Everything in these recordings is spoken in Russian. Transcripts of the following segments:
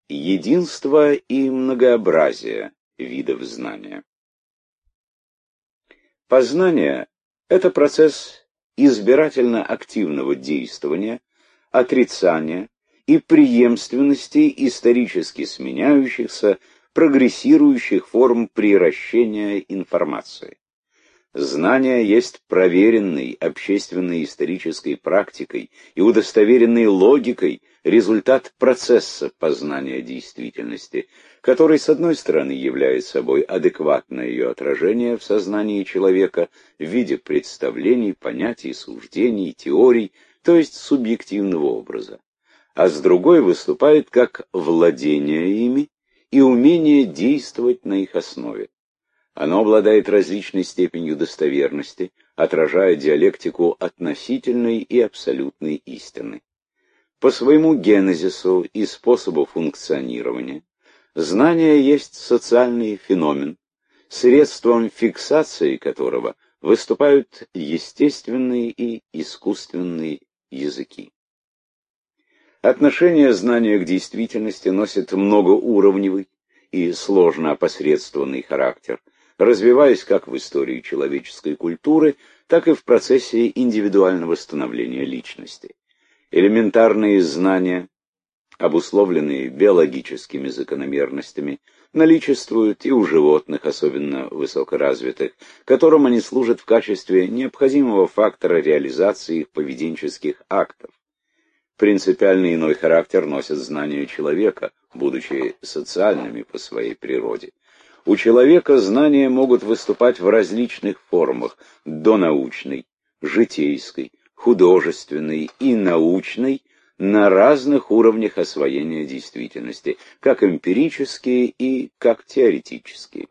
Единство и многообразие видов знания. Познание – это процесс избирательно активного действования, отрицания и преемственности исторически сменяющихся, прогрессирующих форм приращения информации. Знание есть проверенный общественной исторической практикой и удостоверенной логикой результат процесса познания действительности, который, с одной стороны, является собой адекватное ее отражение в сознании человека в виде представлений, понятий, суждений, теорий, то есть субъективного образа, а с другой выступает как владение ими и умение действовать на их основе. Оно обладает различной степенью достоверности, отражая диалектику относительной и абсолютной истины. По своему генезису и способу функционирования знание есть социальный феномен, средством фиксации которого выступают естественные и искусственные языки. Отношение знания к действительности носит многоуровневый и сложно опосредствованный характер, развиваясь как в истории человеческой культуры, так и в процессе индивидуального становления личности. Элементарные знания, обусловленные биологическими закономерностями, наличествуют и у животных, особенно высокоразвитых, которым они служат в качестве необходимого фактора реализации их поведенческих актов. Принципиально иной характер носят знания человека, будучи социальными по своей природе. У человека знания могут выступать в различных формах – донаучной, житейской, художественной и научной, на разных уровнях освоения действительности, как эмпирические и как теоретические.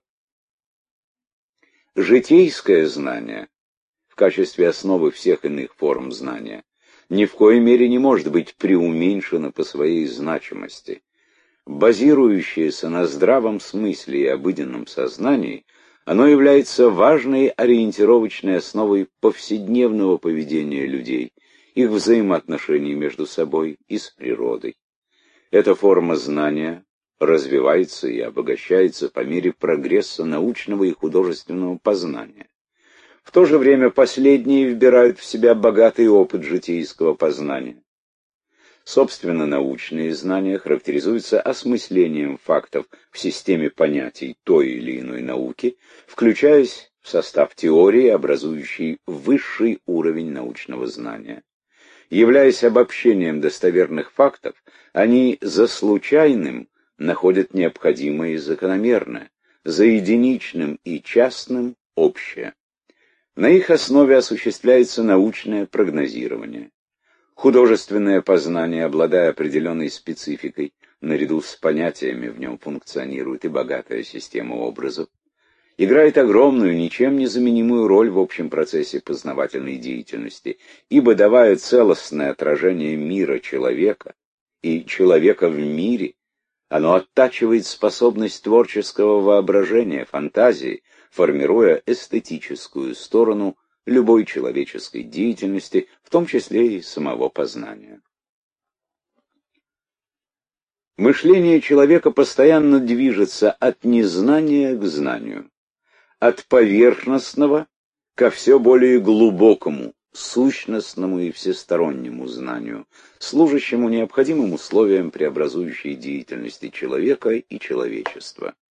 Житейское знание, в качестве основы всех иных форм знания, ни в коей мере не может быть преуменьшено по своей значимости. Базирующееся на здравом смысле и обыденном сознании, оно является важной ориентировочной основой повседневного поведения людей, их взаимоотношений между собой и с природой. Эта форма знания развивается и обогащается по мере прогресса научного и художественного познания. В то же время последние вбирают в себя богатый опыт житейского познания. Собственно, научные знания характеризуются осмыслением фактов в системе понятий той или иной науки, включаясь в состав теории, образующей высший уровень научного знания. Являясь обобщением достоверных фактов, они за случайным находят необходимое и закономерное, за единичным и частным – общее. На их основе осуществляется научное прогнозирование. Художественное познание, обладая определенной спецификой, наряду с понятиями в нем функционирует и богатая система образов, играет огромную, ничем не заменимую роль в общем процессе познавательной деятельности, ибо, давая целостное отражение мира человека и человека в мире, оно оттачивает способность творческого воображения, фантазии, формируя эстетическую сторону любой человеческой деятельности, в том числе и самого познания. Мышление человека постоянно движется от незнания к знанию, от поверхностного ко все более глубокому, сущностному и всестороннему знанию, служащему необходимым условием преобразующей деятельности человека и человечества.